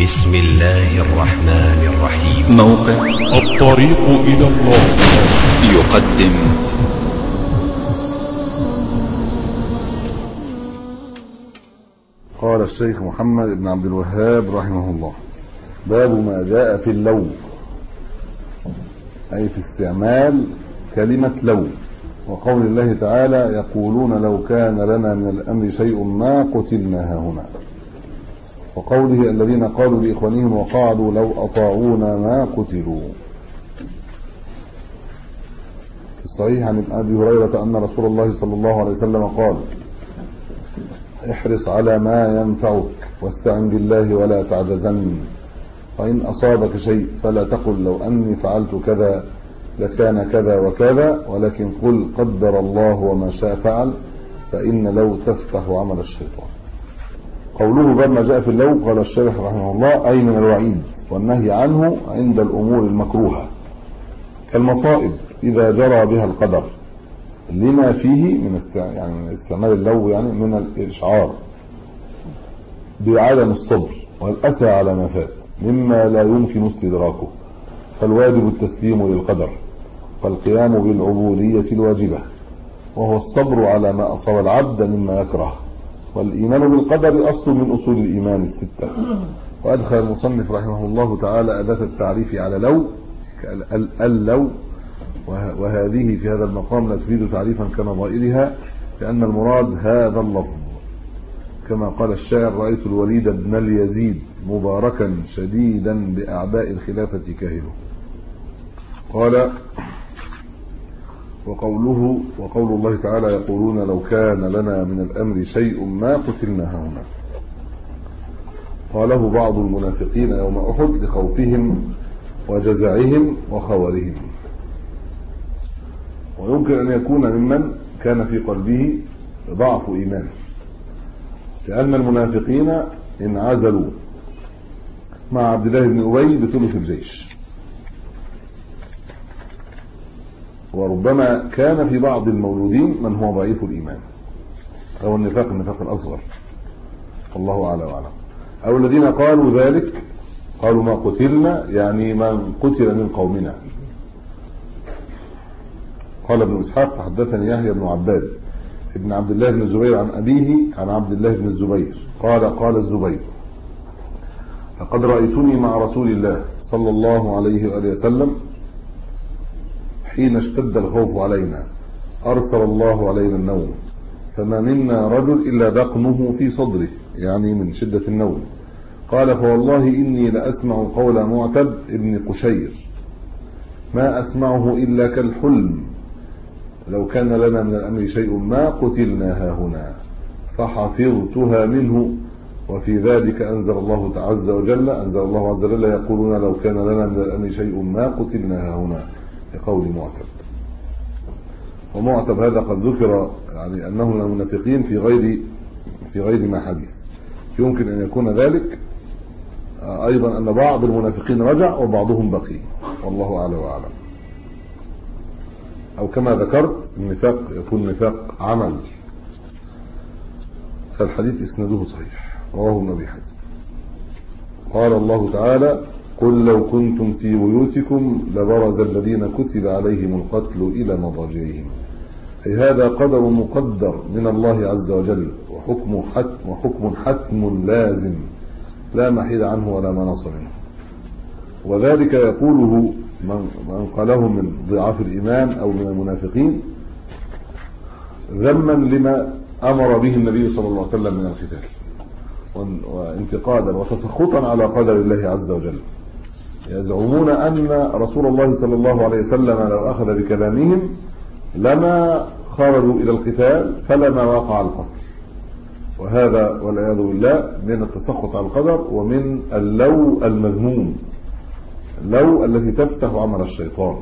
بسم الله الرحمن الرحيم. موقع الطريق إلى الله يقدم قال الشيخ محمد بن عبد الوهاب رحمه الله: باب ما جاء في اللو، أي في استعمال كلمة لو، وقول الله تعالى: يقولون لو كان لنا من الأمر شيء ما قتلنا هاهنا، وقوله: الذين قالوا لإخوانهم وقعدوا لو أطاعونا ما قتلوا. في الصحيح عن أبي هريرة أن رسول الله صلى الله عليه وسلم قال: احرص على ما ينفعك واستعن بالله ولا تعجزن، فإن أصابك شيء فلا تقل لو أني فعلت كذا لكان كذا وكذا، ولكن قل قدر الله وما شاء فعل، فإن لو تفتح عمل الشيطان. قوله باب ما جاء في اللو، قال الشيخ رحمه الله: أي من الوعيد والنهي عنه عند الأمور المكروهة كالمصائب إذا جرى بها القدر، لما فيه من استعمال اللو، يعني من الإشعار بعدم الصبر والأسى على ما فات مما لا يمكن استدراكه، فالواجب التسليم للقدر والقيام بالعبودية الواجبة، وهو الصبر على ما أصاب العبد مما يكره. والإيمان بالقدر أصل من أصول الإيمان الستة. وأدخل المصنف رحمه الله تعالى أداة التعريف على لو اللو، وهذه في هذا المقام لا تفيد تعريفا كنظائرها، لأن المراد هذا اللفظ، كما قال الشاعر: رأيت الوليد بن اليزيد مباركا شديدا بأعباء الخلافة كاهله. قال: وقول الله تعالى: يقولون لو كان لنا من الأمر شيء ما قتلنا هنا. قاله بعض المنافقين يوم أحد لخوفهم وجزعهم وخورهم. ويمكن أن يكون ممن كان في قلبه ضعف إيمان، لأن المنافقين انعزلوا مع عبد الله بن أبي بثلث الجيش، وربما كان في بعض المولودين من هو ضعيف الإيمان، أو النفاق الأصغر، الله أعلى وأعلم، أو الذين قالوا ذلك قالوا ما قتلنا، يعني من قتل من قومنا. قال ابن إسحاق: حدثني يحيى بن عباد ابن عبد الله بن الزبير عن أبيه عن عبد الله بن الزبير قال الزبير: لقد رأيتني مع رسول الله صلى الله عليه وآله وسلم حين اشتد الخوف علينا أرسل الله علينا النوم، فما منا رجل إلا دقنه في صدره، يعني من شدة النوم. قال: فوالله إني لأسمع قول معتب ابن قشير ما أسمعه إلا كالحلم، لو كان لنا من الأمر شيء ما قتلنا هاهنا، فحفظتها منه. وفي ذلك أنزل الله عز وجل: يقولون لو كان لنا من الأمر شيء ما قتلنا هاهنا، لقول معتب. ومعتب هذا قد ذكر يعني أنه من المنافقين في غير ما حديث. يمكن أن يكون ذلك أيضا أن بعض المنافقين رجع وبعضهم بقي، والله أعلى وأعلم. أو كما ذكرت النفاق يكون نفاق عمل. فالحديث إسناده صحيح، رواه ابن أبي حاتم. قال الله تعالى: قل لو كنتم في بيوتكم لبرز الذين كتب عليهم القتل إلى مضاجعهم. أي هذا قدر مقدر من الله عز وجل، وحكم حتم لازم لا محيد عنه ولا مناص منه. وذلك يقوله من قاله من ضعاف الإيمان أو من المنافقين ذما لما أمر به النبي صلى الله عليه وسلم من القتال، وانتقادا وتسخطا على قدر الله عز وجل. يزعمون أن رسول الله صلى الله عليه وسلم لو أخذ بكلامهم لما خرجوا إلى القتال فلما وقع القتل، وهذا والعياذ بالله من التسخط على القدر ومن اللو المذموم، اللو التي تفتح عمل الشيطان،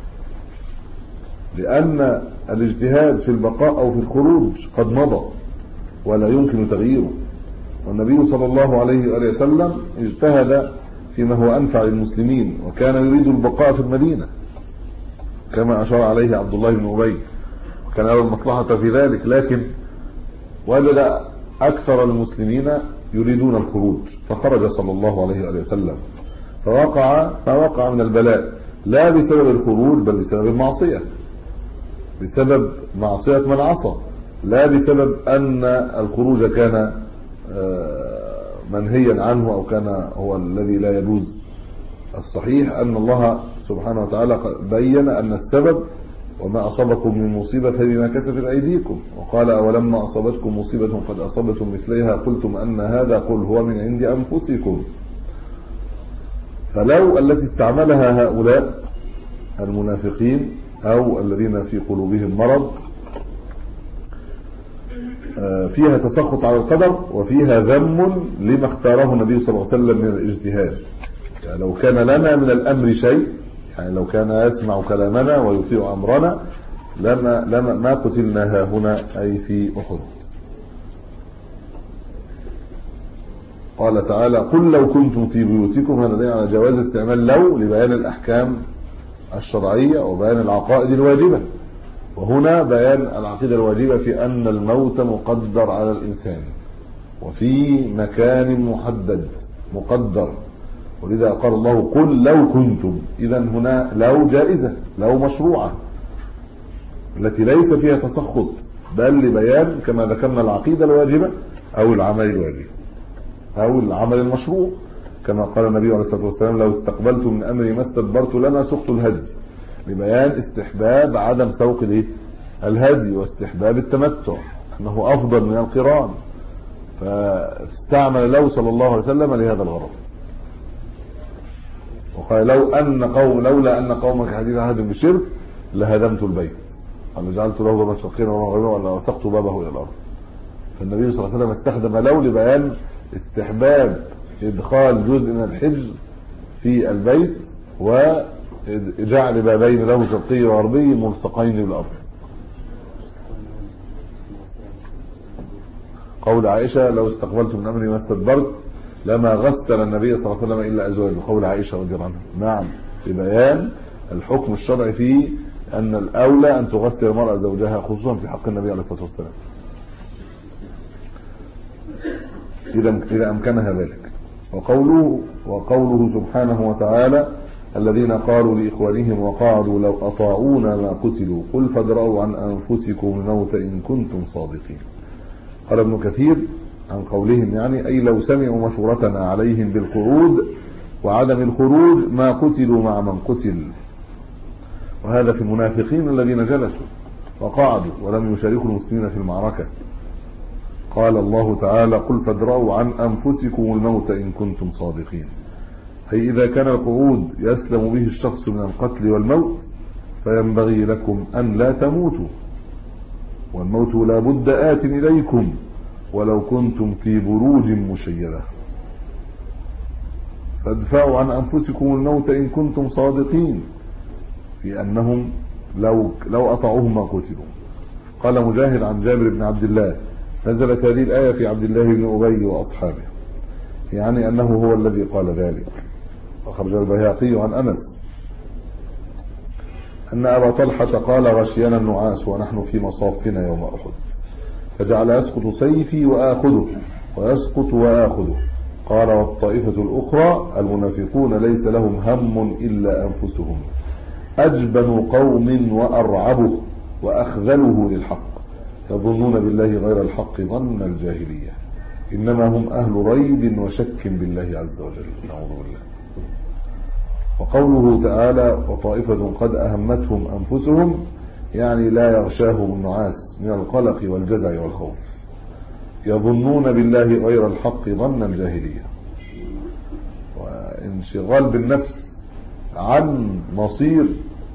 لأن الاجتهاد في البقاء أو في الخروج قد مضى ولا يمكن تغييره. والنبي صلى الله عليه وآله وسلم اجتهد فيما هو أنفع للمسلمين، وكان يريد البقاء في المدينة كما أشار عليه عبد الله بن أبي، وكان له المصلحة في ذلك، لكن وجد أكثر المسلمين يريدون الخروج، فخرج صلى الله عليه وآله وسلم فوقع ما وقع من البلاء، لا بسبب الخروج بل بسبب المعصية، بسبب معصية من عصى، لا بسبب أن الخروج كان منهيا عنه أو كان هو الذي لا يجوز. الصحيح أن الله سبحانه وتعالى بين أن السبب وما أصابكم من مصيبة فبما كسبت أيديكم، وقال أولما أصابتكم مصيبة قد أصابتم مثليها قلتم أن هذا قل هو من عند أنفسكم. فلو التي استعملها هؤلاء المنافقين أو الذين في قلوبهم مرض فيها تسخط على القدر وفيها ذم لما اختاره النبي صلى الله عليه وسلم من الاجتهاد. يعني لو كان لنا من الأمر شيء، يعني لو كان يسمع كلامنا ويطيع أمرنا لما ما قتلنا هنا أي في أحد. قال تعالى قل لو كنتم في بيوتكم، هذا دليل على جواز استعمال لو لبيان الأحكام الشرعية وبيان العقائد الواجبة، وهنا بيان العقيدة الواجبة في أن الموت مقدر على الإنسان وفي مكان محدد مقدر، ولذا قال الله قل لو كنتم. إذا هنا لو جائزة، لو مشروعة التي ليس فيها تسخط، بل لبيان كما ذكرنا العقيدة الواجبة أو العمل الواجب أو العمل المشروع، كما قال النبي عليه الصلاة والسلام لو استقبلت من أمري ما استدبرت لما سقت الهدي، لبيان استحباب عدم سوق الهدي واستحباب التمتع أنه أفضل من القران، فاستعمل لو صلى الله عليه وسلم لهذا الغرض. وقال لولا أن قومك حديث عهد بشرك لهدمت البيت، قال جعلت له بابا شقيا ومغربا ولا وثقت بابه إلى الأرض. فالنبي صلى الله عليه وسلم استخدم لو لبيان استحباب إدخال جزء من الحجر في البيت وجعل بابين له شرقي وغربي ملتقين بالأرض. قول عائشة لو استقبلت من أمري ما استدبرت لما غسل النبي صلى الله عليه وسلم إلا أزواجه، قول عائشة رضي الله عنها. نعم، لبيان الحكم الشرعي فيه أن الأولى أن تغسل المرأة زوجها خصوصا في حق النبي عليه الصلاة والسلام إذا أمكنها ذلك. وقوله سبحانه وتعالى الذين قالوا لإخوانهم وقعدوا لو أطاعونا ما قتلوا قل فادرؤوا عن أنفسكم الموت إن كنتم صادقين. قال ابن كثير عن قولهم يعني أي لو سمعوا مشورتنا عليهم بالقعود وعدم الخروج ما قتلوا مع من قتل، وهذا في المنافقين الذين جلسوا وقعدوا ولم يشاركوا المسلمين في المعركة. قال الله تعالى قل فادرؤوا عن أنفسكم الموت إن كنتم صادقين، أي إذا كان القعود يسلم به الشخص من القتل والموت فينبغي لكم أن لا تموتوا، والموت لا بد آت إليكم ولو كنتم في بروج مشيدة، فادفعوا عن أنفسكم الموت إن كنتم صادقين في أنهم لو أطاعوهم ما قتلوا. قال مجاهد عن جابر بن عبد الله نزلت هذه الآية في عبد الله بن أبي وأصحابه، يعني أنه هو الذي قال ذلك. أخرج البيهقي عن أنس أن أبا طلحة قال غشينا النعاس ونحن في مصافنا يوم أحد فجعل يسقط سيفي وآخذه ويسقط وآخذه. قال والطائفة الأخرى المنافقون ليس لهم هم إلا أنفسهم أجبن قوم وأرعبه وأخذله للحق يظنون بالله غير الحق ظن الجاهلية إنما هم أهل ريب وشك بالله عز وجل. نعوذ بالله. وقوله تعالى وطائفة قد أهمتهم أنفسهم يعني لا يغشاهم النعاس من القلق والجزع والخوف، يظنون بالله غير الحق ظن الجاهلية، وانشغال بالنفس عن مصير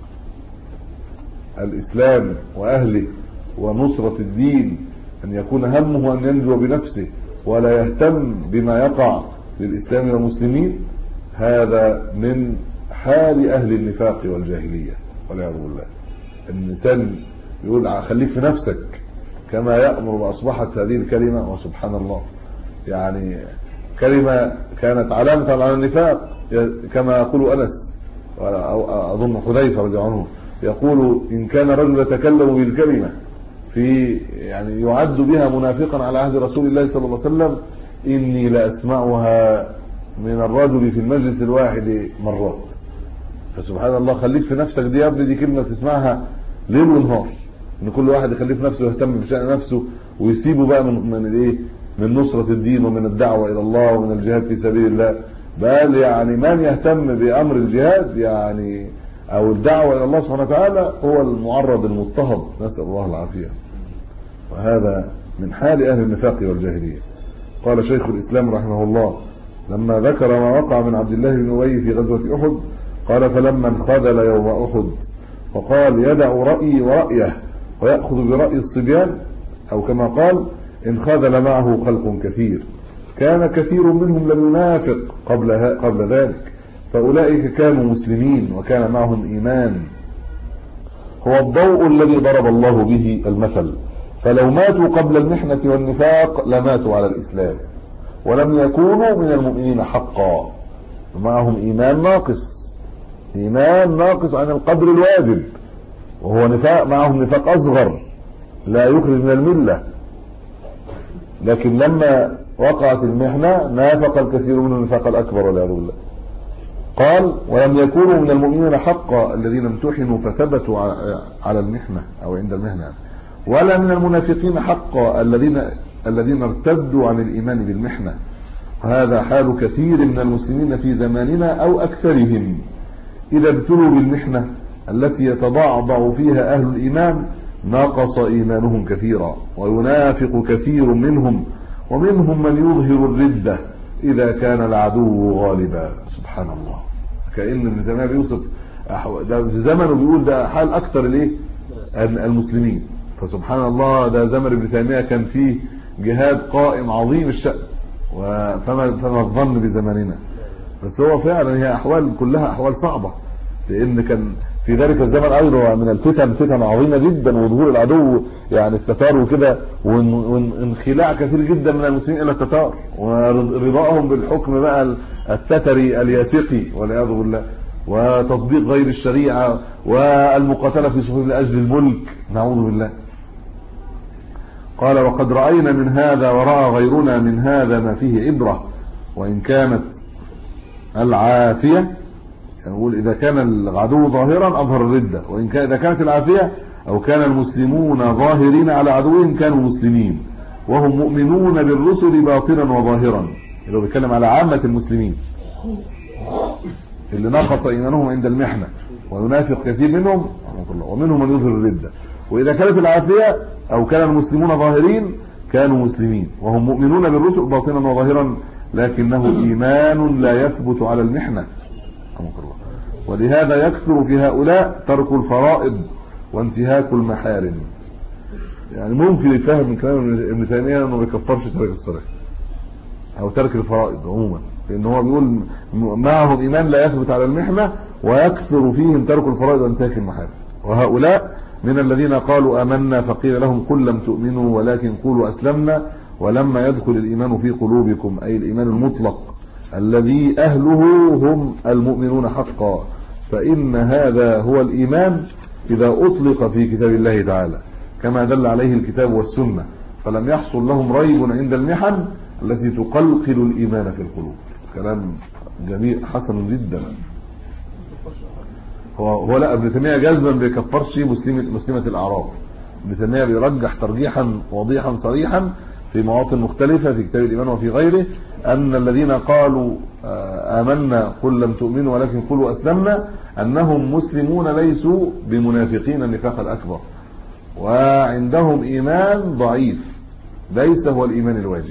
الإسلام وأهله ونصرة الدين، أن يكون همه أن ينجو بنفسه ولا يهتم بما يقع للإسلام والمسلمين، هذا من حال أهل النفاق والجاهلية والعياذ بالله. الإنسان يقول خليك في نفسك كما يأمر، وأصبحت هذه الكلمة وسبحان الله يعني كلمة كانت علامة على النفاق، كما يقول أنس أو أظن حذيفة رضي الله عنه يقول إن كان رجل يتكلم بالكلمة في يعني يعد بها منافقا على عهد رسول الله صلى الله عليه وسلم إني لأسمعها من الرجل في المجلس الواحد مرات. فسبحان الله، خليك في نفسك دي يا ابني، دي كلمة تسمعها ليل ونهار، ان كل واحد يخليه في نفسه ويهتم بشأن نفسه ويسيبه بقى من نصرة الدين ومن الدعوة إلى الله ومن الجهاد في سبيل الله. بل يعني من يهتم بأمر الجهاد يعني أو الدعوة إلى الله سبحانه وتعالى هو المعرض المضطهد، نسأل الله العافية. وهذا من حال أهل النفاق والجاهلية. قال شيخ الإسلام رحمه الله لما ذكر ما وقع من عبد الله بن أبي في غزوة أحد قال: فلما انخذل يوم أحد وقال يدع رأيي ورأيه ويأخذ برأي الصبيان، أو كما قال: انخذل معه خلق كثير كان كثير منهم لم ينافق قبل ذلك، فأولئك كانوا مسلمين وكان معهم إيمان، هو الضوء الذي ضرب الله به المثل، فلو ماتوا قبل المحنة والنفاق لماتوا على الإسلام ولم يكونوا من المؤمنين حقا، معهم إيمان ناقص عن القدر الواجب، وهو نفاق، معهم نفاق أصغر لا يخرج من الملة، لكن لما وقعت المحنة نافق الكثير من النفاق الأكبر والعياذ بالله. قال: ولم يكونوا من المؤمنين حقا الذين امتحنوا فثبتوا على المحنة أو عند المحنة، ولا من المنافقين حقا الذين ارتدوا عن الإيمان بالمحنة. هذا حال كثير من المسلمين في زماننا أو أكثرهم، إذا ابتلوا بالمحنة التي يتضعضع فيها أهل الإيمان نقص إيمانهم كثيرا، وينافق كثير منهم، ومنهم من يظهر الردة إذا كان العدو غالبا. سبحان الله، كأن ابن تيمية بيوصف ده في زمنه، بيقول ده حال أكثر المسلمين. فسبحان الله، ده زمن ابن تيمية كان فيه جهاد قائم عظيم الشأن، فما الظن بزماننا. بس هو فعلا هي أحوال كلها أحوال صعبة، لأن كان في ذلك الزمن أيضا من الفتن فتن عظيمة جدا، وظهور العدو يعني التتار وكده، وانخلاع كثير جدا من المسلمين إلى التتار، ورضاهم بالحكم بقى التتري الياسقي والعياذ بالله، وتطبيق غير الشريعة، والمقاتلة في صفوف لأجل الملك، نعوذ بالله. قال: وقد رأينا من هذا ورأى غيرنا من هذا ما فيه عبرة، وإن كانت العافية، نقول إذا كان العدو ظاهرا أظهر الردة، وإن كان إذا كانت العافية أو كان المسلمون ظاهرين على عدوهم كانوا مسلمين، وهم مؤمنون بالرسل باطنا وظاهرا. اللي هو بيتكلم على عامة المسلمين اللي نقص إيمانهم عند المحنة، وينافق كثير منهم، ومنهم من يظهر الردة. وإذا كانت العافية أو كان المسلمون ظاهرين كانوا مسلمين، وهم مؤمنون بالرسل باطنا وظاهرا، لكنه إيمان لا يثبت على المحنة. ولهذا يكثر في هؤلاء ترك الفرائض وانتهاك المحارم. يعني ممكن يفهم من كلام ابن تيمية انه ما بيكفرش ترك الصلاة او ترك الفرائض عموما، لان هو بيقول معهم ايمان لا يثبت على المحنة، ويكثر فيهم ترك الفرائض وانتهاك المحارم. وهؤلاء من الذين قالوا آمنا فقيل لهم قل لم تؤمنوا ولكن قولوا أسلمنا ولما يدخل الإيمان في قلوبكم، أي الإيمان المطلق الذي أهله هم المؤمنون حقا، فإن هذا هو الإيمان إذا أطلق في كتاب الله تعالى كما دل عليه الكتاب والسنة، فلم يحصل لهم ريب عند المحن التي تقلقل الإيمان في القلوب. كلام جميل حسن جدا. هو لا، ابن تيمية جزما بيكفرش مسلمة الأعراب. ابن تيمية بيرجح ترجيحا واضحا صريحا في مواطن مختلفة في كتاب الإيمان وفي غيره أن الذين قالوا آمنا قل لم تؤمنوا ولكن قلوا أسلمنا أنهم مسلمون ليسوا بمنافقين النفاق الأكبر، وعندهم إيمان ضعيف ليس هو الإيمان الواجب.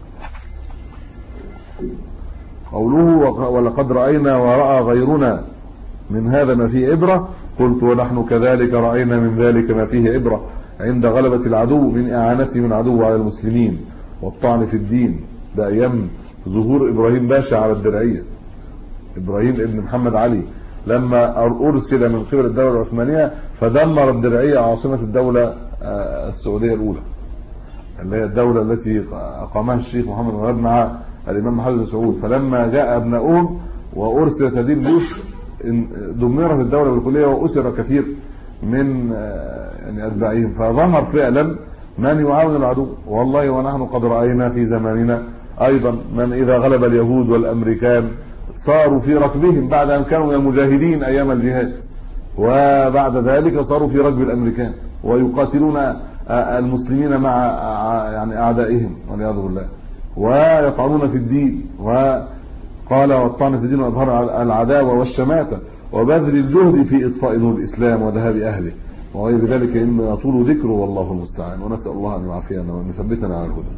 قوله ولقد رأينا ورأى غيرنا من هذا ما فيه عبرة، قلت ونحن كذلك رأينا من ذلك ما فيه عبرة عند غلبة العدو من إعانته من عدو على المسلمين والطعن في الدين. ده أيام ظهور إبراهيم باشا على الدرعية، إبراهيم ابن محمد علي لما أرسل من قبل الدولة العثمانية فدمر الدرعية عاصمة الدولة السعودية الأولى، اللي هي الدولة التي أقامها الشيخ محمد غاب مع الإمام محمد بن سعود. فلما جاء ابنائهم وأرسل تدين جيش دمرت الدولة بالكلية وأسر كثير من يعني أتباعهم، فظهر فعلا من يعاون العدو. والله ونحن قد رأينا في زماننا ايضا من اذا غلب اليهود والامريكان صاروا في ركبهم بعد ان كانوا مجاهدين ايام الجهاد، وبعد ذلك صاروا في ركب الامريكان ويقاتلون المسلمين مع يعني اعدائهم والعياذ بالله، ويطعنون في الدين، وقال والطعن في الدين واظهار العداوه والشماته وبذل الجهد في اطفاء نور الاسلام وذهاب اهله وغير ذلك إن يطول ذكره والله المستعان. ونسال الله ان يعافينا وان يثبتنا على الهدى.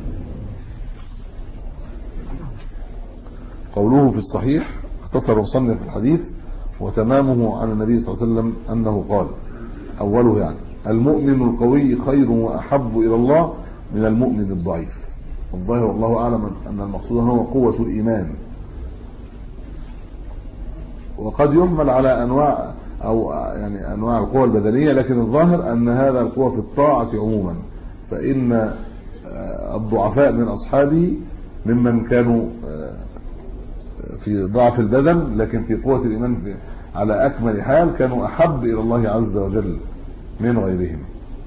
قوله في الصحيح اختصر مصنف الحديث وتمامه عن النبي صلى الله عليه وسلم انه قال اوله يعني المؤمن القوي خير واحب الى الله من المؤمن الضعيف. والظاهر والله اعلم ان المقصود هو قوة الايمان، وقد يحمل على انواع او يعني انواع القوى البدنية، لكن الظاهر ان هذا القوة في الطاعة عموما، فان الضعفاء من اصحابه ممن كانوا في ضعف البدن لكن في قوة الايمان على اكمل حال كانوا احب الى الله عز وجل من غيرهم.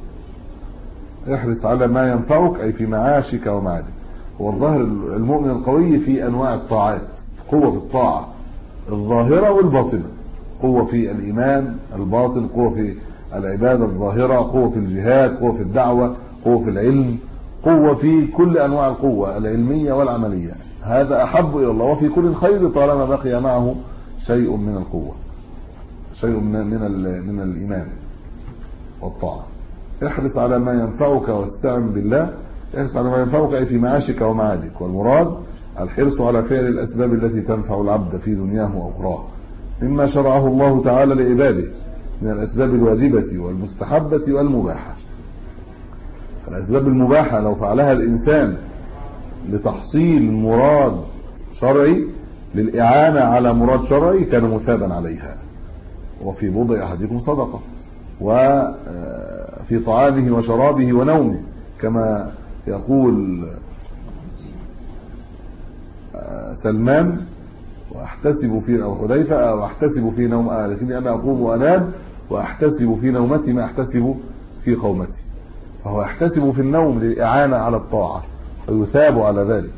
احرص على ما ينفعك اي في معاشك ومعادك. والظاهر المؤمن القوي في انواع الطاعات، قوة في الطاعة الظاهرة والباطنة، قوة في الايمان الباطن، قوة في العبادة الظاهرة، قوة في الجهاد، قوة في الدعوة، قوة في العلم، قوة في كل انواع القوة العلمية والعملية. هذا احب الى الله وفي كل خير طالما بقي معه شيء من القوة، شيء من الايمان والطاعة. احرص على ما ينفعك واستعن بالله. احرص على ما ينفعك اي في معاشك ومعادك، والمراد الحرص على فعل الاسباب التي تنفع العبد في دنياه واخراه مما شرعه الله تعالى لعباده من الاسباب الواجبة والمستحبة والمباحة. الاسباب المباحة لو فعلها الانسان لتحصيل مراد شرعي للاعانة على مراد شرعي كان مثابا عليها. وفي بضع احدكم صدقة، وفي طعامه وشرابه ونومه كما يقول سلمان واحتسب في او حذيفه واحتسب في نوم لكني انا اقوم وانام واحتسب في نومتي ما احتسب في قومتي. فهو يحتسب في النوم للاعانه على الطاعه ويثاب على ذلك.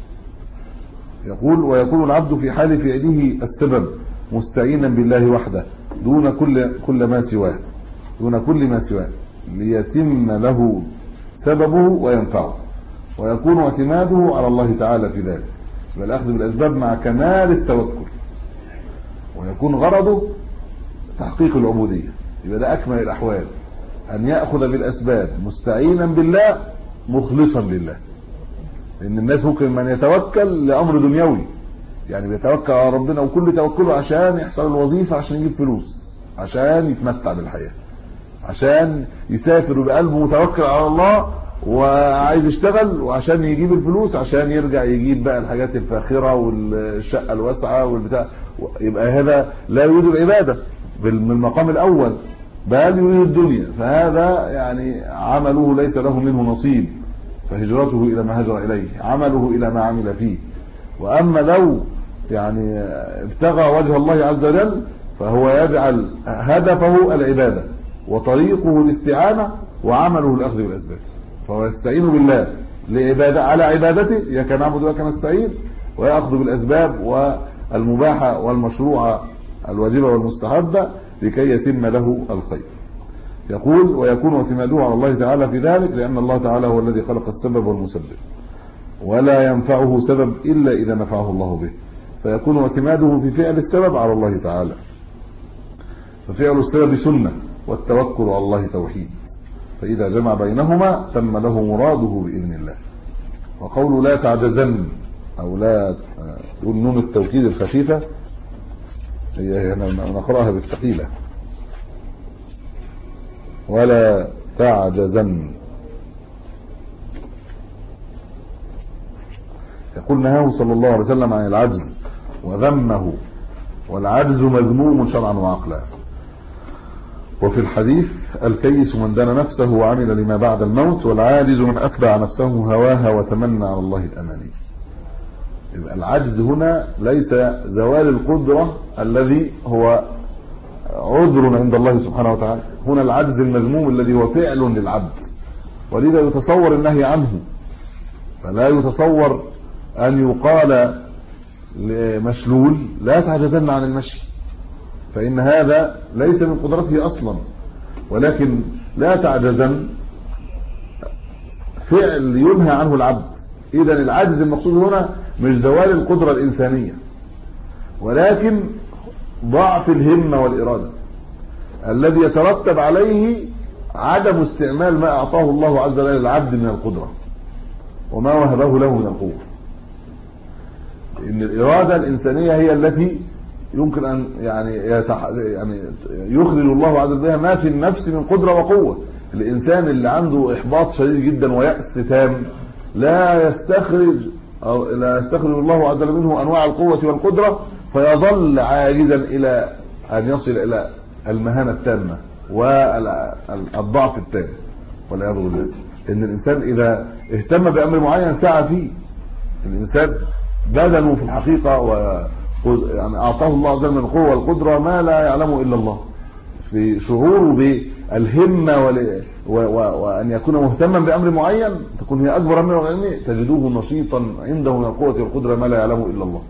يقول ويكون العبد في حال فعله السبب مستعينا بالله وحده دون كل ما سواه، دون كل ما سواه ليتم له سببه وينفعه، ويكون اعتماده على الله تعالى في ذلك بالاخذ بالاسباب مع كمال التوكل، ويكون غرضه تحقيق العبودية. يبقى ده اكمل الاحوال، ان ياخذ بالاسباب مستعينا بالله مخلصا لله. لان الناس ممكن من يتوكل لامر دنيوي، يعني بيتوكل على ربنا وكل توكله عشان يحصل الوظيفه، عشان يجيب فلوس، عشان يتمتع بالحياه، عشان يسافر بقلبه متوكل على الله وعايز يشتغل، وعشان يجيب الفلوس عشان يرجع يجيب بقى الحاجات الفاخره والشقه الواسعه والبتاع. يبقى هذا لا يريد العباده من المقام الاول بل يريد الدنيا، فهذا يعني عمله ليس له منه نصيب، فهجرته الى ما هاجر اليه، عمله الى ما عمل فيه. واما لو يعني ابتغى وجه الله عز وجل فهو يجعل هدفه العباده وطريقه الاستعانه وعمله الاخذ بالاسباب، فهو يستعين بالله لعباده على عبادته، اياك نعبد واياك نستعين، وياخذ بالاسباب والمباحه والمشروعه الواجبه والمستحبه لكي يتم له الخير. يقول ويكون اعتماده على الله تعالى في ذلك لان الله تعالى هو الذي خلق السبب والمسبب، ولا ينفعه سبب الا اذا نفعه الله به، فيكون اعتماده في فعل السبب على الله تعالى، ففعل السبب سنه والتوكل على الله توحيد، فاذا جمع بينهما تم له مراده باذن الله. وقوله لا تعجزن او لا تقول نون التوكيد الخفيفه هي هنا نقراها بالثقيله، ولا تعجزن. يقول نهاه صلى الله عليه وسلم عن العجز وذمه، والعجز مذموم شرعا وعقلا. وفي الحديث الكيس من دان نفسه وعمل لما بعد الموت، والعاجز من أتبع نفسه هواها وتمنى على الله الأماني. يبقى العجز هنا ليس زوال القدرة الذي هو عذر عند الله سبحانه وتعالى، هنا العجز المذموم الذي هو فعل للعبد، ولذا يتصور النهي عنه، فلا يتصور أن يقال لمشلول لا تعجزن عن المشي، فإن هذا ليس من قدرته أصلا، ولكن لا تعجزن فعل ينهى عنه العبد. إذن العجز المقصود هنا مش زوال القدرة الإنسانية، ولكن ضعف الهمة والإرادة الذي يترتب عليه عدم استعمال ما أعطاه الله عز وجل للعبد من القدرة وما وهبه له من القوة. إن الإرادة الإنسانية هي التي يمكن أن يعني يخرج الله عز وجل ما في النفس من قدرة وقوة. الإنسان اللي عنده إحباط شديد جدا ويأس تام لا يستخرج الله عز وجل منه أنواع القوة والقدرة، فيظل عاجزا إلى أن يصل إلى المهانة التامة والضعف التام والعياذ بالله. إن الإنسان إذا اهتم بأمر معين سعى فيه. الإنسان بدنه في الحقيقة يعني أعطاه الله عز وجل من القوة والقدرة ما لا يعلمه إلا الله، في شعوره بالهمة وأن يكون مهتما بأمر معين تكون هي أكبر أمر علمي، تجدوه نشيطا عنده من القوة والقدرة ما لا يعلمه إلا الله.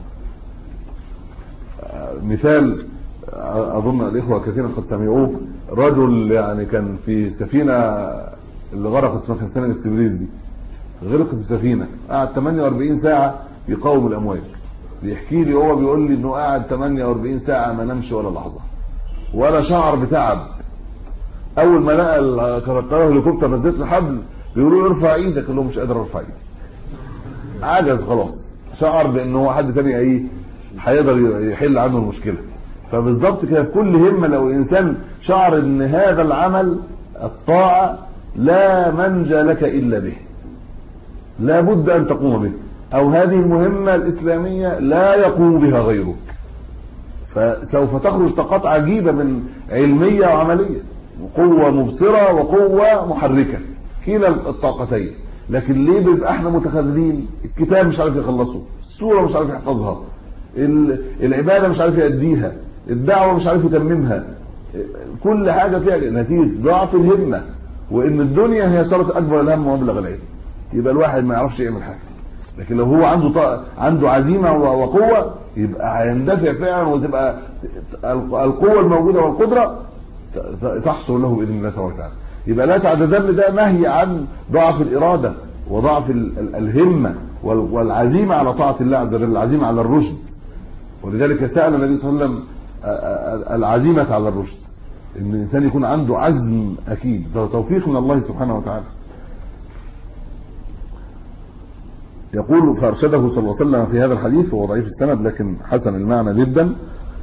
مثال أظن الإخوة كثيرا قد سمعوه، رجل يعني كان في سفينة اللي غرقت اسمها سفينة السبريز دي، غرقت في سفينة قعد 48 ساعة يقاوم الأمواج. بيحكي لي هو بيقول لي إنه قعد 48 ساعة ما نمش ولا لحظة ولا شعر بتعب. أول ما لقى الطيارة الهليكوبتر نزلت الحبل بيقولوا له ارفع ايدك، قال له مش قادر ارفع ايدي، عجز خلاص، شعر بأنه هو حد تاني هيقدر يحل عنه المشكلة. فبالضبط كده كل همة لو الإنسان شعر ان هذا العمل الطاعة لا منجى لك إلا به، لا بد أن تقوم به، أو هذه المهمة الإسلامية لا يقوم بها غيرك، فسوف تخرج طاقات عجيبة من علمية وعملية، قوة مبصرة وقوة محركة، كلا الطاقتين. لكن ليه بيبقى احنا متخاذلين؟ الكتاب مش عارف يخلصه، السورة مش عارف يحفظها، العبادة مش عارف يأديها، الدعوة مش عارف يتممها، كل حاجة فيها نتيجة ضعف الهمة، وان الدنيا هي صارت اكبر الهم ومبلغ العلم. يبقى الواحد ما يعرفش يعمل حاجة. لكن لو هو عنده عزيمة وقوة يبقى هيندفع فعلا، وتبقى القوة الموجودة والقدرة تحصل له بإذن الله تبارك وتعالى. يبقى لا تعجزن ده نهي عن ضعف الإرادة وضعف الهمة والعزيمة على طاعة الله عز وجل، العزيمة على الرشد. ولذلك سأل النبي صلى الله عليه وسلم العزيمة على الرشد، ان الانسان يكون عنده عزم اكيد، ده توفيق من الله سبحانه وتعالى. يقول فارشده صلى الله عليه وسلم في هذا الحديث، وهو ضعيف السند لكن حسن المعنى جدا.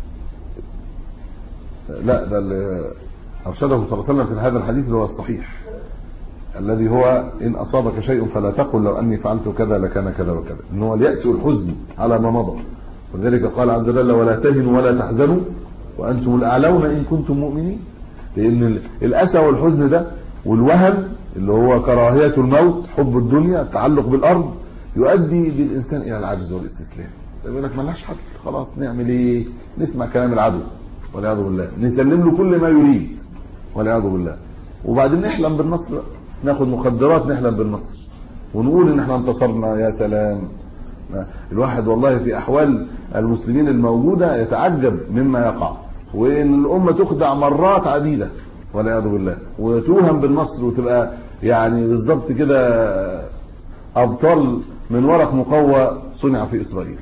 لا ده ارشده صلى الله عليه وسلم في هذا الحديث اللي هو الصحيح الذي هو ان اصابك شيء فلا تقل لو اني فعلت كذا لكان كذا وكذا، ان هو اليأس والحزن على ما مضى. ولذلك قال عز وجل ولا تهنوا ولا تحزنوا وانتم الاعلون ان كنتم مؤمنين. لان الاسى والحزن ده والوهن اللي هو كراهية الموت، حب الدنيا، التعلق بالارض، يؤدي بالانسان الى العجز والاستسلام. يقول لك مالناش حل، خلاص نعمل ايه؟ نسمع كلام العدو والعياذ بالله، نسلم له كل ما يريد والعياذ بالله، وبعدين نحلم بالنصر، ناخد مخدرات نحلم بالنصر ونقول ان احنا انتصرنا. يا سلام. الواحد والله في احوال المسلمين الموجودة يتعجب مما يقع، وان الامة تخدع مرات عديدة والعياذ بالله، وتوهم بالنصر، وتبقى يعني بالضبط كده ابطال من ورق مقوى صنع في اسرائيل.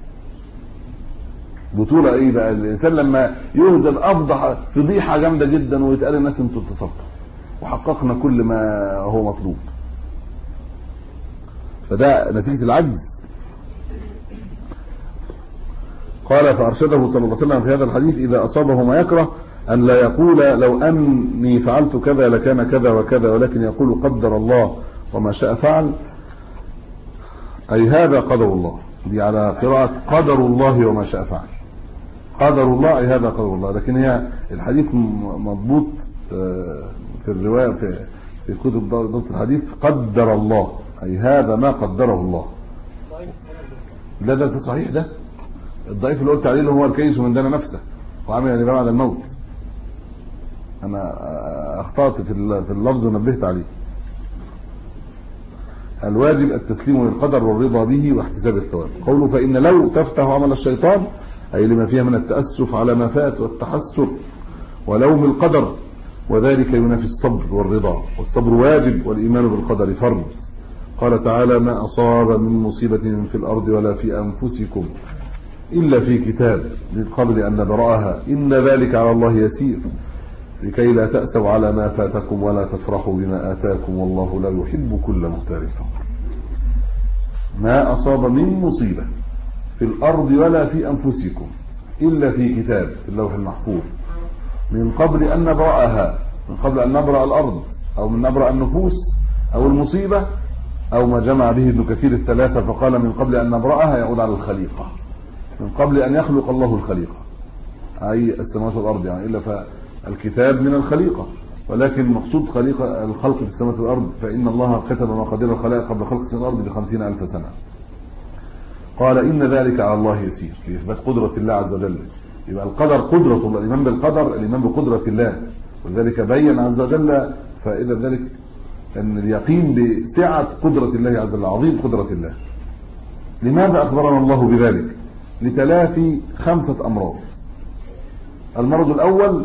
بطولة ايه بقى؟ الانسان لما يهزم افضح فضيحة جامدة جدا ويتقال الناس انتوا انتصرتوا وحققنا كل ما هو مطلوب، فده نتيجة العجز. قال فارشده صلى الله عليه وسلم في هذا الحديث اذا اصابه ما يكره ان لا يقول لو اني فعلت كذا لكان كذا وكذا، ولكن يقول قدر الله وما شاء فعل، اي هذا قدر الله. دي على قراءة قدر الله وما شاء فعل، قدر الله اي هذا قدر الله. لكن هي الحديث مضبوط في الرواية في كتب ضبط الحديث قدر الله اي هذا ما قدره الله. ده صحيح. ده الضعيف اللي قلت عليه اللي هو الكيس من دان نفسه وعمل يعني بعد الموت، انا اخطأت في اللفظ ونبهت عليه. الواجب التسليم للقدر والرضا به واحتساب الثواب. قوله فإن لو تفتح عمل الشيطان أي لما فيها من التأسف على ما فات والتحسر ولوم القدر، وذلك ينافي الصبر والرضا، والصبر واجب والإيمان بالقدر فرض. قال تعالى ما أصاب من مصيبة في الأرض ولا في أنفسكم إلا في كتاب من قبل أن نبرأها إن ذلك على الله يسير لكي لا تأسوا على ما فاتكم ولا تفرحوا بما آتاكم والله لا يحب كل مختال فخور. ما أصاب من مصيبة في الأرض ولا في أنفسكم إلا في كتاب في اللوح المحفوظ من قبل أن نبرأها، من قبل أن نبرأ الأرض أو من نبرأ النفوس أو المصيبة، أو ما جمع به ابن كثير الثلاثة فقال من قبل أن نبرأها يعود على الخليقة، من قبل أن يخلق الله الخليقة أي السماوات والأرض يعني، إلا فالكتاب من الخليقة، ولكن مقصود خليقة الخلق في السماوات والأرض، فإن الله كتب مقادير الخلائق قبل خلق السماوات والأرض ب50,000 سنة. قال إن ذلك على الله يسير لإثبات قدرة الله عز وجل. يبقى القدر قدرة الله، الإيمان بالقدر الإيمان بقدرة الله، ولذلك بين عز وجل فإذا ذلك أن اليقين بسعة قدرة الله عز وجل، عظيم قدرة الله. لماذا أخبرنا الله بذلك؟ لتلافي 5 أمراض. المرض الأول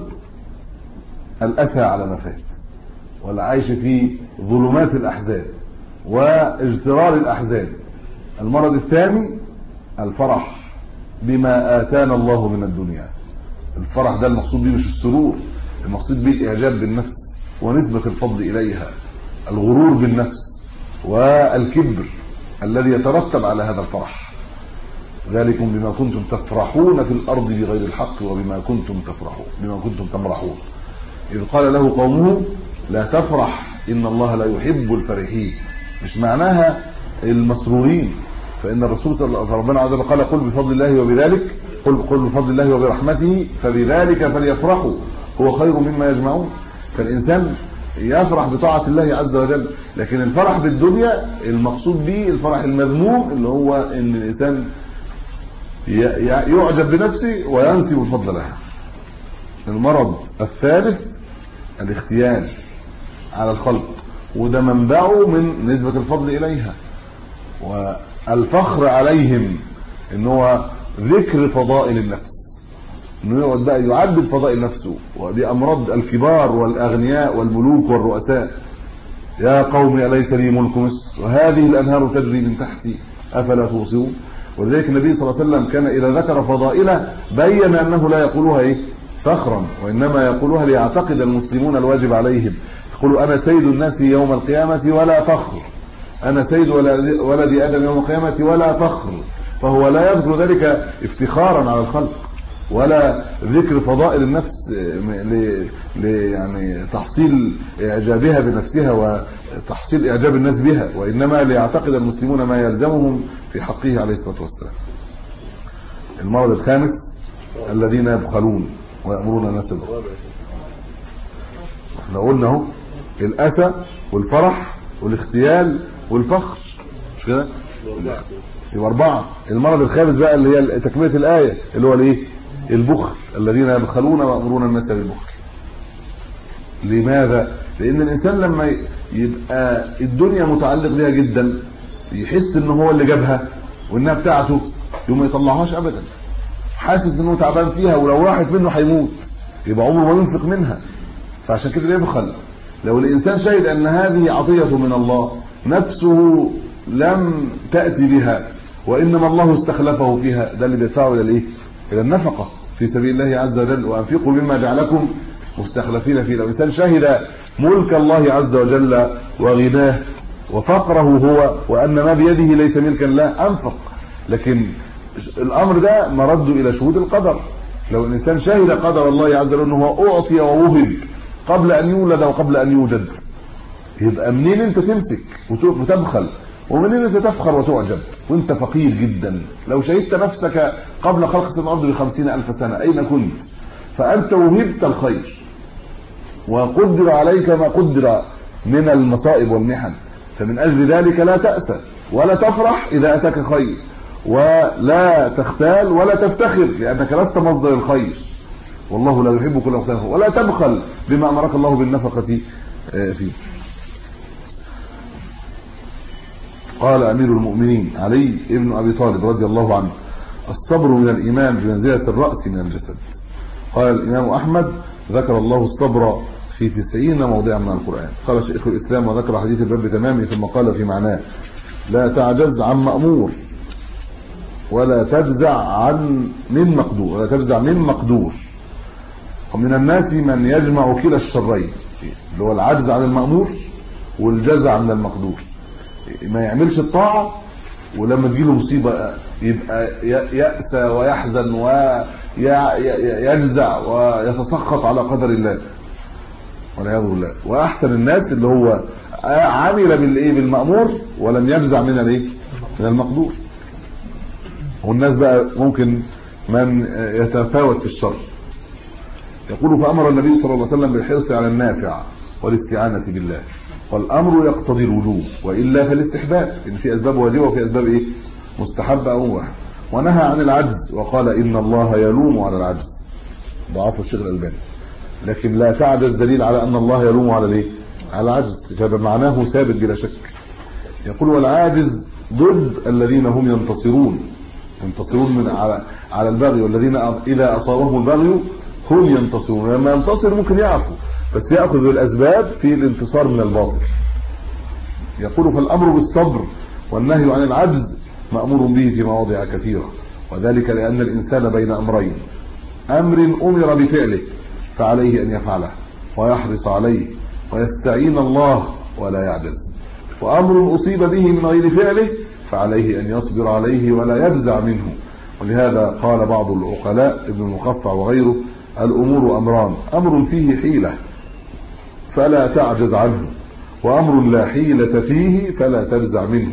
الأسى على ما فات والعيش في ظلمات الأحزان واجترار الأحزان. المرض الثاني الفرح بما آتانا الله من الدنيا. الفرح ده المقصود به مش السرور، المقصود به الإعجاب بالنفس ونسبة الفضل إليها، الغرور بالنفس والكبر الذي يترتب على هذا الفرح. ذلكم بما كنتم تفرحون في الأرض بغير الحق وبما كنتم تفرحون بما كنتم تمرحون. إذ قال له قومه لا تفرح إن الله لا يحب الفرحين، مش معناها المسرورين، فإن الرسول ربنا عز وجل قال قل بفضل الله وبذلك قل بفضل الله وبرحمته فبذلك فليفرحوا هو خير مما يجمعون. فالإنسان يفرح بطاعة الله عز وجل، لكن الفرح بالدنيا المقصود به الفرح المذموم اللي هو ان الانسان يعجب بنفسه وينسب الفضل لها. المرض الثالث الاختيال على الخلق، وده منبعه من نسبة الفضل اليها والفخر عليهم، ان هو ذكر فضائل النفس، انه يقعد بقى يعدد فضائل نفسه. ودي امراض الكبار والاغنياء والملوك والرؤساء. يا قوم اليس لي ملك مصر وهذه الانهار تجري من تحتي افلا تبصرون. ولذلك النبي صلى الله عليه وسلم كان اذا ذكر فضائله بين انه لا يقولها فخرا، وانما يقولها ليعتقد المسلمون الواجب عليهم. يقول انا سيد الناس يوم القيامه ولا فخر، انا سيد ولد ادم يوم القيامه ولا فخر. فهو لا يذكر ذلك افتخارا على الخلق ولا ذكر فضائل النفس يعني تحصيل اعجابها بنفسها وتحصيل اعجاب الناس بها، وانما ليعتقد المسلمون ما يلزمهم في حقه عليه الصلاه والسلام. المرض الخامس الذين يبخلون ويأمرون الناس بالبخل. احنا قلنا اهو الاسى والفرح والاختيال والفخر، مش كده؟ يبقى 4. المرض الخامس بقى اللي هي تكمله الايه اللي هو الايه؟ البخل. الذين يبخلون ويأمرون الناس بالبخل. لماذا؟ لان الانسان لما يبقى الدنيا متعلق بها جدا يحس ان هو اللي جابها وانها بتاعته، يوم ما يطلعهاش ابدا، حاسس انه تعبان فيها ولو راحت منه هيموت، يبقى عمره ما ينفق منها. فعشان كده يبخل. لو الانسان شهد ان هذه عطيه من الله نفسه لم تأتي بها وانما الله استخلفه فيها، ده اللي بيدفعه الى الايه؟ الى النفقه في سبيل الله عز وجل. وانفقوا مما جعلكم مستخلفين فيه. لو الانسان شهد ملك الله عز وجل وغناه وفقره هو وان ما بيده ليس ملكا له انفق، لكن الامر ده مرد الى شهود القدر. لو الانسان شهد قدر الله عز وجل انه هو اعطي ووهب قبل ان يولد وقبل ان يوجد، يبقى منين انت تمسك وتبخل، ومنين انت تفخر وتعجب وانت فقير جدا؟ لو شهدت نفسك قبل خلق الارض ب50,000 سنه اين كنت؟ فانت وهبت الخير وقدر عليك ما قدر من المصائب والمحن، فمن اجل ذلك لا تأسى ولا تفرح اذا اتاك خير، ولا تختال ولا تفتخر لانك لست مصدر الخير، والله لا يحب كل مختال فخور. ولا تبخل بما امرك الله بالنفقه فيه. قال أمير المؤمنين علي ابن أبي طالب رضي الله عنه: الصبر من الإيمان بمنزلة الرأس من الجسد. قال الإمام أحمد: ذكر الله الصبر في 90 موضعا من القرآن. قال شيخ الإسلام وذكر حديث الباب بتمامه ثم قال في معناه: لا تعجز عن مأمور ولا تجزع من مقدور. ومن الناس من يجمع كلا الشرين، اللي هو العجز عن المأمور والجزع من المقدور. ما يعملش الطاعة ولما تجيله مصيبة يبقى يأسى ويحزن ويجزع ويتسخط على قدر الله والعياذ بالله. واحسن الناس اللي هو عمل بالمأمور ولم يجزع من المقدور. والناس بقى ممكن من يتفاوت في الشر. يقول: فأمر النبي صلى الله عليه وسلم بالحرص على النافع والاستعانة بالله، والأمر يقتضي الوجوب وإلا فالاستحباب، إن في أسباب واجبة وفي أسباب مستحبة أو واحد. ونهى عن العجز وقال: إن الله يلوم على العجز. ضعف الشيخ الألباني. لكن لا تعجز دليل على أن الله يلوم على العجز، فمعناه ثابت بلا شك. يقول: والعاجز ضد الذين هم ينتصرون من على البغي، والذين إذا أصابهم البغي هم ينتصرون. لما ينتصر ممكن يعفو، بس يأخذ بالأسباب في الانتصار من الباطل. يقول: فالأمر بالصبر والنهي عن العجز مأمور به في مواضع كثيرة، وذلك لأن الإنسان بين أمرين: أمر أمر بفعله فعليه أن يفعله ويحرص عليه ويستعين الله ولا يعجز، وأمر أصيب به من غير فعله فعليه أن يصبر عليه ولا يجزع منه. ولهذا قال بعض العقلاء ابن المقفع وغيره: الأمور أمران: أمر فيه حيلة فلا تعجز عنه، وأمر لا حيلة فيه فلا تجزع منه.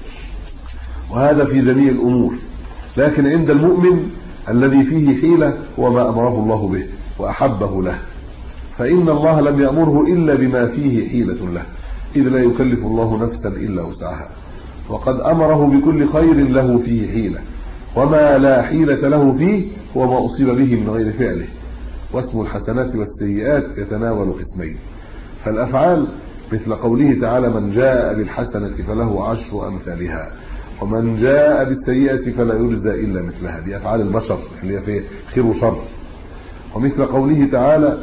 وهذا في جميع الأمور، لكن عند المؤمن الذي فيه حيلة هو ما أمره الله به وأحبه له، فإن الله لم يأمره إلا بما فيه حيلة له، إذ لا يكلف الله نفسا إلا وسعها، وقد أمره بكل خير له فيه حيلة، وما لا حيلة له فيه هو ما أصيب به من غير فعله. واسم الحسنات والسيئات يتناول قسمين: فالأفعال مثل قوله تعالى: من جاء بالحسنة فله 10 أمثالها، ومن جاء بالسيئة فلا يجزى إلا مثلها. دي أفعال البشر اللي هي فيه خير وشر. ومثل قوله تعالى: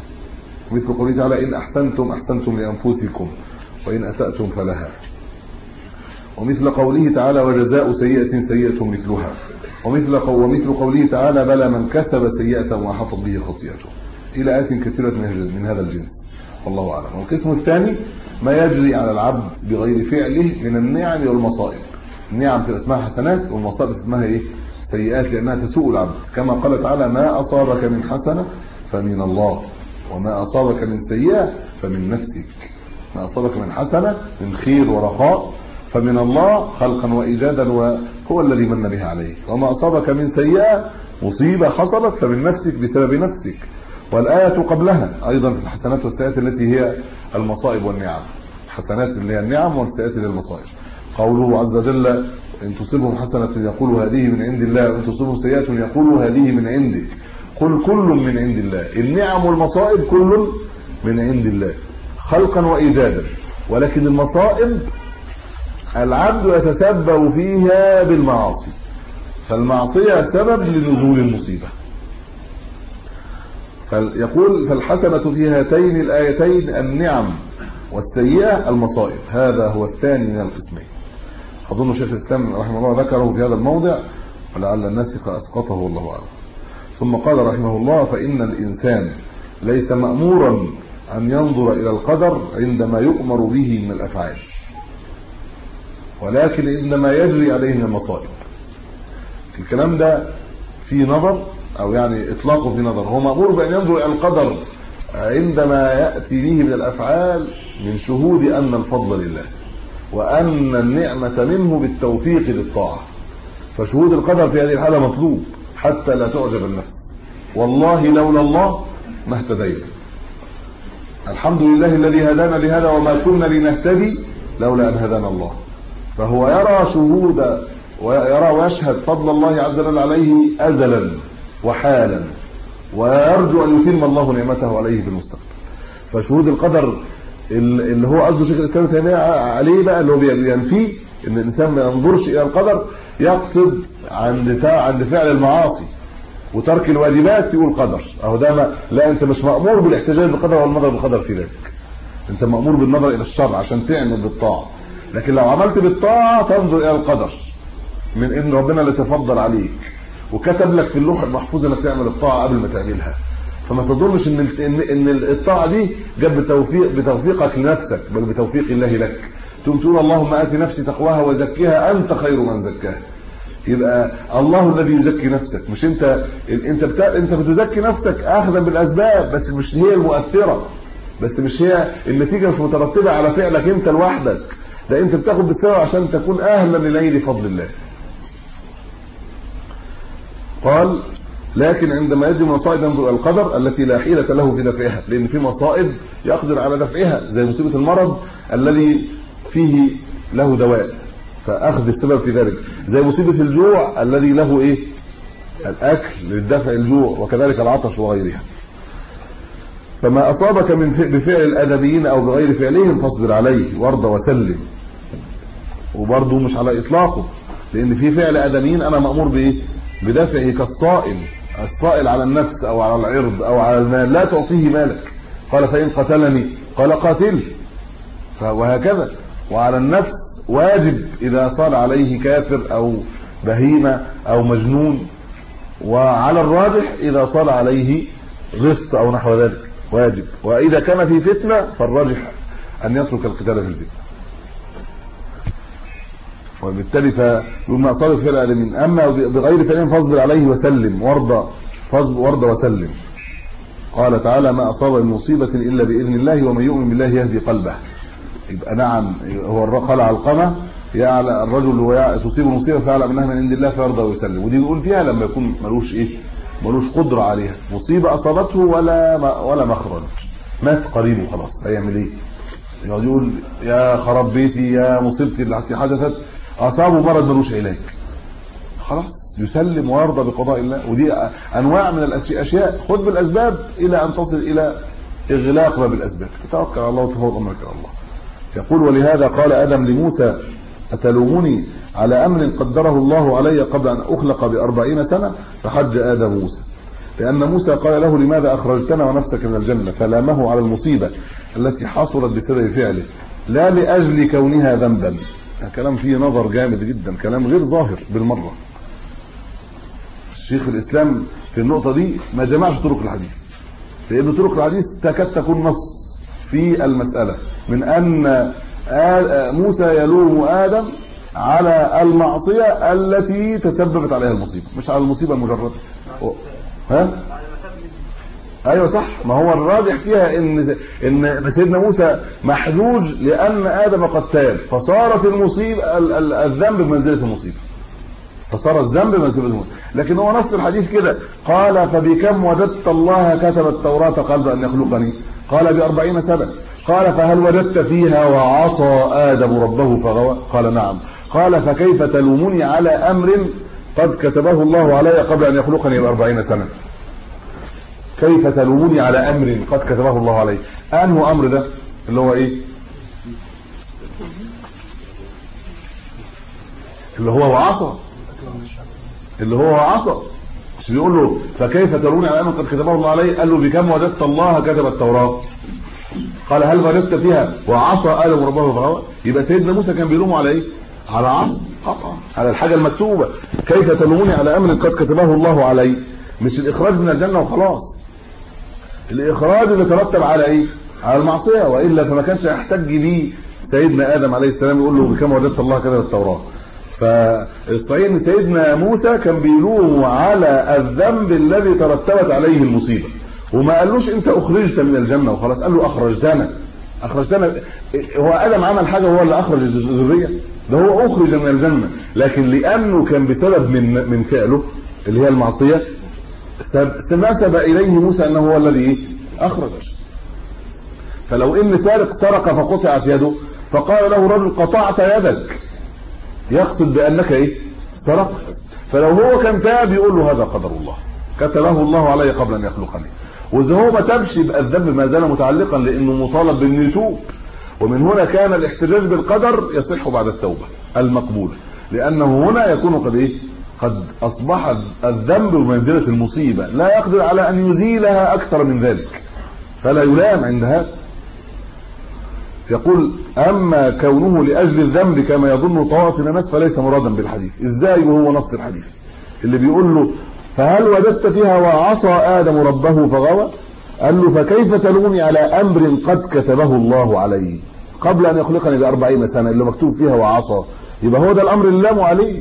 إن أحسنتم أحسنتم لأنفسكم وإن أسأتم فلها. ومثل قوله تعالى: وجزاء سيئة سيئة مثلها. ومثل قوله تعالى: بلى من كسب سيئة وأحاطت به خطيئته، إلى آيات كثيرة من هذا الجنس، والله أعلم. والقسم الثاني ما يجري على العبد بغير فعله من النعم والمصائب. النعم في اسمها حسنات، والمصائب اسمها سيئات، لأنها تسوء العبد، كما قال تعالى: ما أصابك من حسنة فمن الله وما أصابك من سيئة فمن نفسك. ما أصابك من حسنة من خير ورخاء فمن الله خلقا وإيجادا، وهو الذي من به عليك. وما أصابك من سيئة مصيبة حصلت فمن نفسك بسبب نفسك. والآية قبلها أيضا في الحسنات والسيئات التي هي المصائب والنعم. الحسنات اللي هي النعم، والسيئات اللي هي المصائب. قوله عز وجل: إن تصبهم حسنة يقولوا هذه من عند الله، وإن تصبهم سيئة يقولوا هذه من عندك. قل كل من عند الله. النعم والمصائب كل من عند الله خلقا وإيجادا، ولكن المصائب العبد يتسبب فيها بالمعاصي، فالمعصية سبب لنزول المصيبة. فيقول: فالحسنة في هاتين الآيتين النعم، والسيئة المصائب. هذا هو الثاني من القسمين. أظن شيخ الإسلام رحمه الله ذكره في هذا الموضع، ولعل الناسخ أسقطه والله أعلم. ثم قال رحمه الله: فإن الإنسان ليس مأمورا أن ينظر إلى القدر عندما يؤمر به من الأفعال، ولكن عندما يجري عليه من المصائب. الكلام ده في نظر، أو يعني إطلاقه في نظر. هو مأمور بأن ينظر إلى القدر عندما يأتي به من الأفعال من شهود أن الفضل لله، وأن النعمة منه بالتوفيق للطاعة. فشهود القدر في هذه الحالة مطلوب حتى لا تعجب النفس. والله لولا الله ما اهتدينا. الحمد لله الذي هدانا لهذا وما كنا لنهتدي لولا أن هدانا الله. فهو يرى شهود ويرى ويشهد فضل الله عز وجل عليه أزلا وحالا، ويرجو أن يتم الله نعمته عليه في المستقبل. فشهود القدر اللي هو قصده شيخ الإسلام تيمية عليه بقى، اللي هو بينفيه ان الانسان ما ينظرش الى القدر، يقصد عند فعل المعاصي وترك الواجبات يقول قدر. اهو ده لا، انت مش مأمور بالاحتجاج بالقدر ولا النظر بالقدر في ذلك، انت مأمور بالنظر الى الشر عشان تعمل بالطاعه. لكن لو عملت بالطاعه تنظر الى القدر من ان ربنا اللي تفضل عليك وكتب لك في اللوح المحفوظ انك تعمل الطاعه قبل ما تعملها. فما تظنش ان الطاعه دي جت بتوفيقك لنفسك، بل بتوفيق الله لك. تقول اللهم آت نفسي تقواها وزكها انت خير من زكاها. يبقى الله الذي يزكي نفسك، مش انت بتزكي نفسك اخذا بالاسباب، بس مش هي المؤثره، بس مش هي النتيجه مش مترتبه على فعلك انت لوحدك، ده انت بتاخد بالسبب عشان تكون اهلا لنيل فضل الله. قال لكن عندما يجي مصائب ينظر القدر التي لا حيلة له في دفعها، لان في مصائب يقدر على دفعها زي مصيبه المرض الذي فيه له دواء فاخذ السبب في ذلك، زي مصيبه الجوع الذي له ايه؟ الاكل للدفع الجوع، وكذلك العطش وغيرها. فما اصابك بفعل الادبيين او بغير فعلهم فاصبر عليه وارضى وسلم. وبرضه مش على اطلاقه، لان في فعل ادميين انا مأمور بايه؟ بدفعه، الصائل على النفس او على العرض او على المال، لا تعطيه مالك. قال فإن قتلني قال قاتل، وهكذا. وعلى النفس واجب اذا صار عليه كافر او بهيمة او مجنون، وعلى الراجح اذا صار عليه غص او نحو ذلك واجب. واذا كان في فتنة فالراجح ان يترك القتال في الفتنة. وبالتالي فيقول ما اصاب فعل الادمين، اما بغير فعل فاصبر عليه وسلم وارضى وسلم. قال تعالى ما اصاب من مصيبه الا باذن الله ومن يؤمن بالله يهدي قلبه. يبقى نعم، هو قال علقمه يعلى الرجل تصيب مصيبه فيعلم انها من عند الله فيرضى ويسلم، ودي بيقول فيها لما يكون ملوش قدره عليها، مصيبه اصابته ولا مخرج، مات قريبه خلاص، هيعمل ايه؟ يقول يا خراب بيتي يا مصيبتي التي حدثت، اصابه مرض ملوش علاج، خلاص يسلم ويرضى بقضاء الله. ودي انواع من الاشياء، خذ بالاسباب الى ان تصل الى اغلاق باب الاسباب، توكل على الله وتفوض امرك على الله. يقول ولهذا قال ادم لموسى اتلومني على امر قدره الله علي قبل ان اخلق ب40 سنه؟ فحج ادم موسى، لان موسى قال له لماذا اخرجتنا ونفسك من الجنه؟ فلامه على المصيبه التي حصلت بسبب فعله لا لاجل كونها ذنبا. كلام فيه نظر جامد جدا، كلام غير ظاهر بالمره. الشيخ الاسلام في النقطه دي ما جمعش طرق الحديث، لان طرق الحديث تكاد تكون نص في المساله، من ان موسى يلوم ادم على المعصيه التي تسببت عليها المصيبه، مش على المصيبه المجرده. ايوه صح، ما هو الراجح فيها ان سيدنا موسى محجوج لان ادم قد تاب، فصارت المصيبه الذنب بمنزله المصيبه، فصار الذنب بمنزله المصيبه. لكن هو نص الحديث كده، قال فبكم وجدت الله كتب التوراة قبل ان يخلقني؟ قال ب40 سنه. قال فهل وجدت فيها وعصى ادم ربه فغوى؟ قال نعم. قال فكيف تلومني على امر قد كتبه الله علي قبل ان يخلقني ب40 سنه؟ كيف تلومني على امر قد كتبه الله علي؟ انه امر ده اللي هو ايه؟ اللي هو وعصى، مش بيقول له فكيف تلومني على امر قد كتبه الله علي؟ قال له بكم وجدت الله كتب التوراة؟ قال هل وجدت فيها وعصى ادم ربه فغوى؟ يبقى سيدنا موسى كان بيلومه على ايه؟ على عصى قطعا، على الحاجه المكتوبه. كيف تلومني على امر قد كتبه الله علي؟ مش الاخراج من الجنه وخلاص، الاخراج اللي ترتب على ايه؟ على المعصيه، والا فما كانش يحتج بيه سيدنا ادم عليه السلام يقول له بكم وجدت الله كتب التوراة. فالصحيح ان سيدنا موسى كان بيلوم على الذنب الذي ترتبت عليه المصيبه، وما قالوش انت اخرجت من الجنه وخلاص، قال له اخرجتنا. هو ادم عمل حاجه هو اللي اخرج الذريه؟ ده هو اخرج من الجنه، لكن لانه كان بسبب من فعله اللي هي المعصيه نسب اليه موسى انه هو الذي اخرج. فلو ان سارق سرق فقطعت يده، فقال له رجل قطعت يدك، يقصد بانك سرقت. فلو هو كان تاب يقول له هذا قدر الله كتبه الله علي قبل ان يخلقني. واذا هو ما تابش يبقى الذنب ما زال متعلقا، لانه مطالب بانه يتوب. ومن هنا كان الاحتجاج بالقدر يصح بعد التوبه، المقبول، لانه هنا يكون قد اصبح الذنب بمنزله المصيبه، لا يقدر على ان يزيلها اكثر من ذلك، فلا يلام عند هذا. يقول اما كونه لاجل الذنب كما يظن طائفه من الناس فليس مرادا بالحديث. ازاي وهو نص الحديث اللي بيقول له فهل وجدت فيها وعصى ادم ربه فغوى؟ قال له فكيف تلومني على امر قد كتبه الله عليه قبل ان يخلقني ب40 سنه اللي مكتوب فيها وعصى؟ يبقى هو ده الامر اللي لاموا عليه.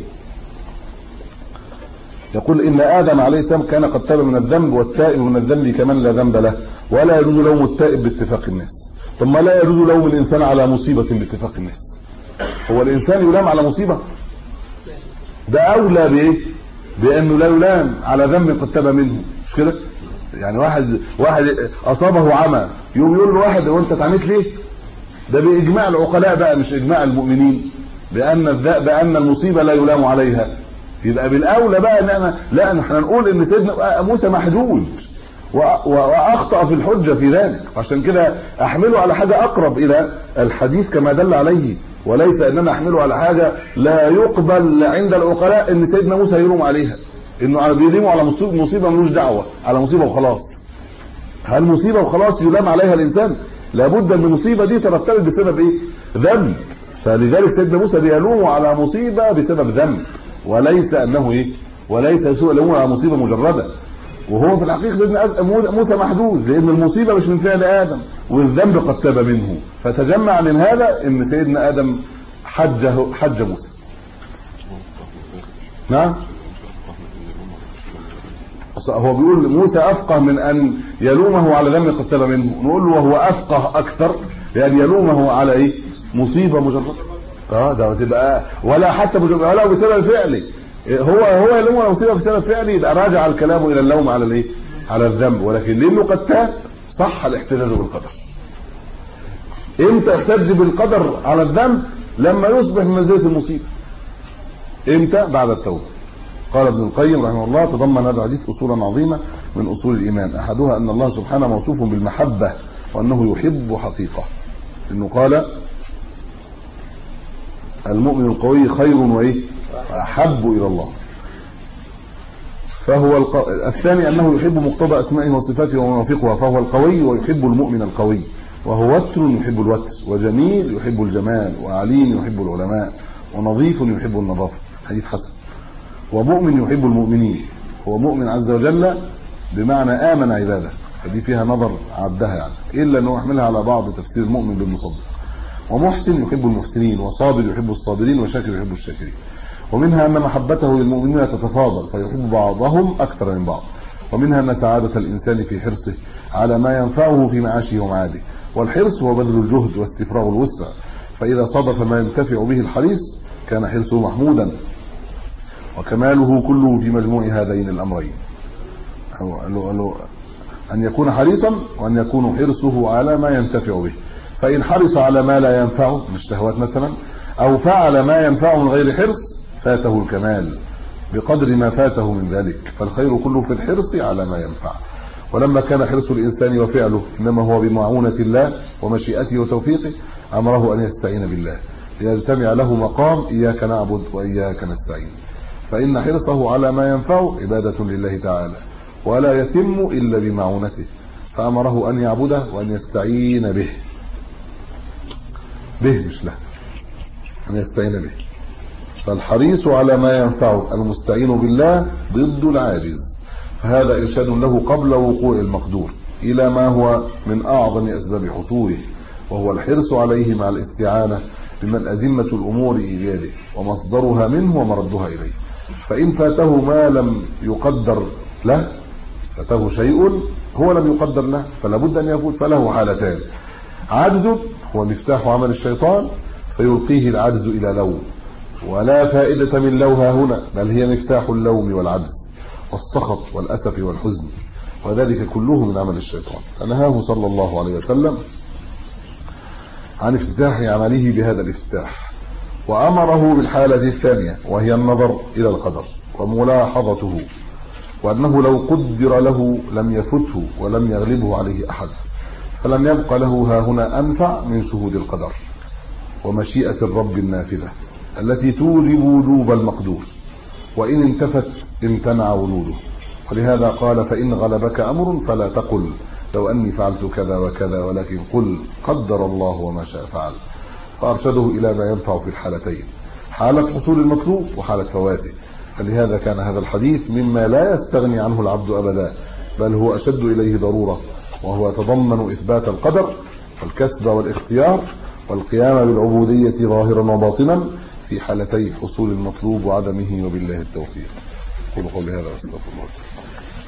يقول ان ادم عليه السلام كان قد تاب من الذنب، والتائب من الذنب كمن لا ذنب له، ولا يجوز لوم التائب باتفاق الناس. ثم لا يجوز لوم الانسان على مصيبه باتفاق الناس. هو الانسان يلام على مصيبه؟ ده اولى بايه؟ بانه لا يلام على ذنب قد تاب منه، مش كده؟ يعني واحد اصابه عمى يقوم يقول له واحد وانت اتعميت ليه؟ ده باجماع العقلاء بقى مش اجماع المؤمنين بان المصيبه لا يلام عليها. يبقى بالاولى بقى ان احنا نقول ان سيدنا موسى محدود واخطا في الحجه في ذلك، عشان كده احمله على حاجه اقرب الى الحديث كما دل عليه، وليس اننا احمله على حاجه لا يقبل عند العقلاء ان سيدنا موسى يلوم عليها، انه بيلوموا على مصيبه ملوش دعوه، على مصيبه وخلاص. هل مصيبه وخلاص يلام عليها الانسان؟ لابد ان المصيبه دي ترتبط بسبب ايه؟ ذنب. فلذلك سيدنا موسى بيلوم على مصيبه بسبب ذنب، وليس انه وليس يسوء لوم على مصيبه مجرده. وهو في الحقيقه سيدنا موسى محدود، لان المصيبه مش من فعل ادم والذنب قد تاب منه، فتجمع من هذا ان سيدنا ادم حج موسى. نعم، هو بيقول موسى افقه من ان يلومه على ذنب قد تاب منه، نقول له وهو افقه اكثر لان يلومه على مصيبه مجرده. ده تبقى ولا حتى ولا بسبب فعله، هو يلوم على مصيبه بسبب فعله، يبقى راجع الكلام الى اللوم على على الذنب. ولكن لانه قد تاب صح الاحتجاج بالقدر. امتى احتج بالقدر على الذنب؟ لما يصبح من منزله المصيبه. امتى؟ بعد التوبه. قال ابن القيم رحمه الله تضمن هذا الحديث اصولا عظيمه من اصول الايمان، احدها ان الله سبحانه موصوف بالمحبه وانه يحب حقيقه، انه قال المؤمن القوي خير واحب الى الله. فهو الثاني انه يحب مقتضى اسمائه وصفاته وموافقها، فهو القوي ويحب المؤمن القوي، وهو وتر يحب الوتر، وجميل يحب الجمال، وعليم يحب العلماء، ونظيف يحب النظافه. حديث حسن. ومؤمن يحب المؤمنين، هو مؤمن عز وجل بمعنى آمن عباده، فدي فيها نظر عدها يعني، الا انه يحملها على بعض تفسير المؤمن بالمصدق. ومحسن يحب المحسنين، وصابر يحب الصابرين، وشاكر يحب الشاكرين. ومنها ان محبته للمؤمنين تتفاضل فيحب بعضهم اكثر من بعض. ومنها ان سعاده الانسان في حرصه على ما ينفعه في معاشه ومعاده، والحرص هو بذل الجهد واستفراغ الوسع، فاذا صادف ما ينتفع به الحريص كان حرصه محمودا، وكماله كله في مجموع هذين الامرين، ان يكون حريصا وان يكون حرصه على ما ينتفع به. فان حرص على ما لا ينفعه من الشهوات مثلا، او فعل ما ينفعه من غير حرص فاته الكمال بقدر ما فاته من ذلك، فالخير كله في الحرص على ما ينفع. ولما كان حرص الانسان وفعله انما هو بمعونة الله ومشيئته وتوفيقه، امره ان يستعين بالله ليجتمع له مقام اياك نعبد واياك نستعين، فان حرصه على ما ينفعه عبادة لله تعالى ولا يتم الا بمعونته، فامره ان يعبده وان يستعين به مش له، ان يستعين به. فالحريص على ما ينفعه المستعين بالله ضد العاجز، فهذا ارشاد له قبل وقوع المقدور الى ما هو من اعظم اسباب حصوله، وهو الحرص عليه مع الاستعانه بمن ازمه الامور ايجاده ومصدرها منه ومردها اليه. فان فاته ما لم يقدر له، فاته شيء هو لم يقدر له فلا بد ان يفوت، فله حالتان: عجز هو مفتاح عمل الشيطان فيلقيه العجز الى لوم، ولا فائدة من لوها هنا، بل هي مفتاح اللوم والعجز والسخط والأسف والحزن، وذلك كله من عمل الشيطان. فنهاه صلى الله عليه وسلم عن افتتاح عمله بهذا الافتتاح، وأمره بالحالة الثانية وهي النظر إلى القدر وملاحظته، وأنه لو قدر له لم يفته ولم يغلبه عليه أحد، فلم يبق له ها هنا أنفع من شهود القدر ومشيئة الرب النافذة، التي توجب وجوب المقدور، وإن انتفت امتنع وجوده. ولهذا قال: فإن غلبك أمر فلا تقل لو أني فعلت كذا وكذا، ولكن قل قدر الله وما شاء فعل. فأرشده إلى ما ينفع في الحالتين، حالة حصول المطلوب وحالة فواته. فلهذا كان هذا الحديث مما لا يستغني عنه العبد أبدا، بل هو أشد إليه ضرورة، وهو يتضمن إثبات القدر والكسب والاختيار والقيام بالعبودية ظاهرا وباطنا في حالتي حصول المطلوب وعدمه، وبالله التوفيق. قولوا قولي هذا واستغفر الله.